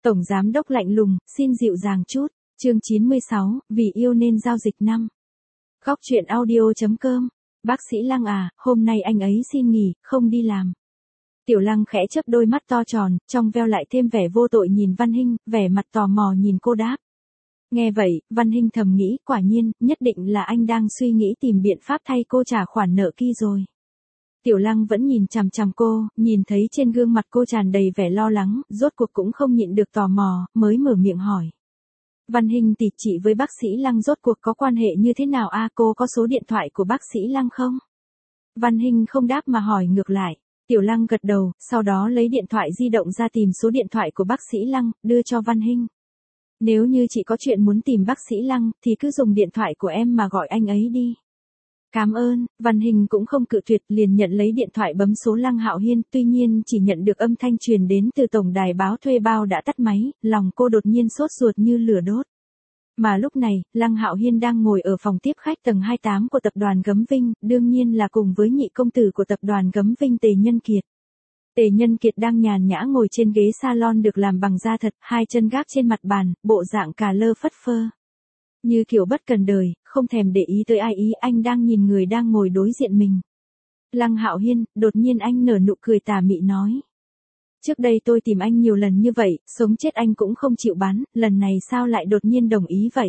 Tổng giám đốc lạnh lùng, xin dịu dàng chút. Chương 96, vì yêu nên giao dịch năm. Góc truyện audio.com. Bác sĩ Lăng à, hôm nay anh ấy xin nghỉ, không đi làm. Tiểu Lăng khẽ chớp đôi mắt to tròn, trong veo lại thêm vẻ vô tội nhìn Văn Hinh, vẻ mặt tò mò nhìn cô đáp. Nghe vậy, Văn Hinh thầm nghĩ, quả nhiên, nhất định là anh đang suy nghĩ tìm biện pháp thay cô trả khoản nợ kia rồi. Tiểu Lăng vẫn nhìn chằm chằm cô, nhìn thấy trên gương mặt cô tràn đầy vẻ lo lắng, rốt cuộc cũng không nhịn được tò mò, mới mở miệng hỏi. Văn Hinh tỷ, chị với bác sĩ Lăng rốt cuộc có quan hệ như thế nào a? Cô có số điện thoại của bác sĩ Lăng không? Văn Hinh không đáp mà hỏi ngược lại. Tiểu Lăng gật đầu, sau đó lấy điện thoại di động ra tìm số điện thoại của bác sĩ Lăng, đưa cho Văn Hinh. Nếu như chị có chuyện muốn tìm bác sĩ Lăng, thì cứ dùng điện thoại của em mà gọi anh ấy đi. Cảm ơn. Văn Hinh cũng không cự tuyệt, liền nhận lấy điện thoại bấm số Lăng Hạo Hiên, tuy nhiên chỉ nhận được âm thanh truyền đến từ tổng đài báo thuê bao đã tắt máy, lòng cô đột nhiên sốt ruột như lửa đốt. Mà lúc này, Lăng Hạo Hiên đang ngồi ở phòng tiếp khách tầng 28 của tập đoàn Gấm Vinh, đương nhiên là cùng với nhị công tử của tập đoàn Gấm Vinh Tề Nhân Kiệt. Tề Nhân Kiệt đang nhàn nhã ngồi trên ghế salon được làm bằng da thật, hai chân gác trên mặt bàn, bộ dạng cà lơ phất phơ. Như kiểu bất cần đời, không thèm để ý tới ai ý, anh đang nhìn người đang ngồi đối diện mình. Lăng Hạo Hiên, đột nhiên anh nở nụ cười tà mị nói. Trước đây tôi tìm anh nhiều lần như vậy, sống chết anh cũng không chịu bán, lần này sao lại đột nhiên đồng ý vậy?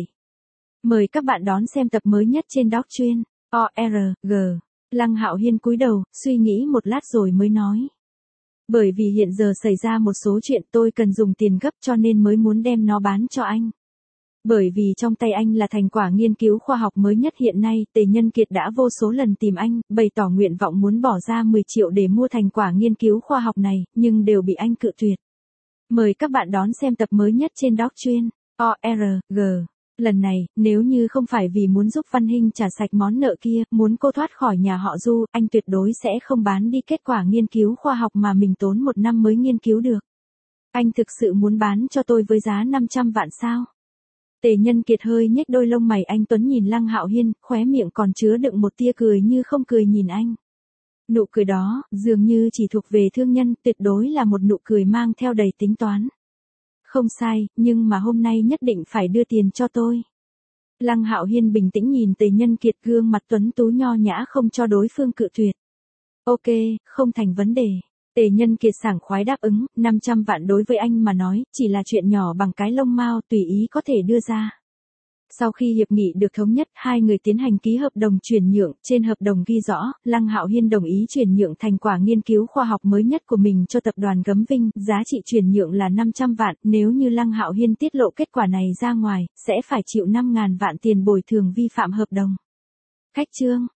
Mời các bạn đón xem tập mới nhất trên Doc Chuyên, ORG. Lăng Hạo Hiên cúi đầu, suy nghĩ một lát rồi mới nói. Bởi vì hiện giờ xảy ra một số chuyện tôi cần dùng tiền gấp cho nên mới muốn đem nó bán cho anh. Bởi vì trong tay anh là thành quả nghiên cứu khoa học mới nhất hiện nay, Tề Nhân Kiệt đã vô số lần tìm anh, bày tỏ nguyện vọng muốn bỏ ra 10 triệu để mua thành quả nghiên cứu khoa học này, nhưng đều bị anh cự tuyệt. Mời các bạn đón xem tập mới nhất trên Doc Chuyên, ORG. Lần này, nếu như không phải vì muốn giúp Văn Hinh trả sạch món nợ kia, muốn cô thoát khỏi nhà họ Du, anh tuyệt đối sẽ không bán đi kết quả nghiên cứu khoa học mà mình tốn 1 năm mới nghiên cứu được. Anh thực sự muốn bán cho tôi với giá 500 vạn sao? Tề Nhân Kiệt hơi nhếch đôi lông mày anh tuấn nhìn Lăng Hạo Hiên, khóe miệng còn chứa đựng một tia cười như không cười nhìn anh. Nụ cười đó, dường như chỉ thuộc về thương nhân, tuyệt đối là một nụ cười mang theo đầy tính toán. Không sai, nhưng mà hôm nay nhất định phải đưa tiền cho tôi. Lăng Hạo Hiên bình tĩnh nhìn Tề Nhân Kiệt, gương mặt tuấn tú nho nhã không cho đối phương cự tuyệt. Ok, không thành vấn đề. Tề Nhân Kiệt sảng khoái đáp ứng, 500 vạn đối với anh mà nói, chỉ là chuyện nhỏ bằng cái lông mao, tùy ý có thể đưa ra. Sau khi hiệp nghị được thống nhất, hai người tiến hành ký hợp đồng chuyển nhượng, trên hợp đồng ghi rõ, Lăng Hạo Hiên đồng ý chuyển nhượng thành quả nghiên cứu khoa học mới nhất của mình cho tập đoàn Gấm Vinh, giá trị chuyển nhượng là 500 vạn, nếu như Lăng Hạo Hiên tiết lộ kết quả này ra ngoài, sẽ phải chịu 5.000 vạn tiền bồi thường vi phạm hợp đồng. Khách chương.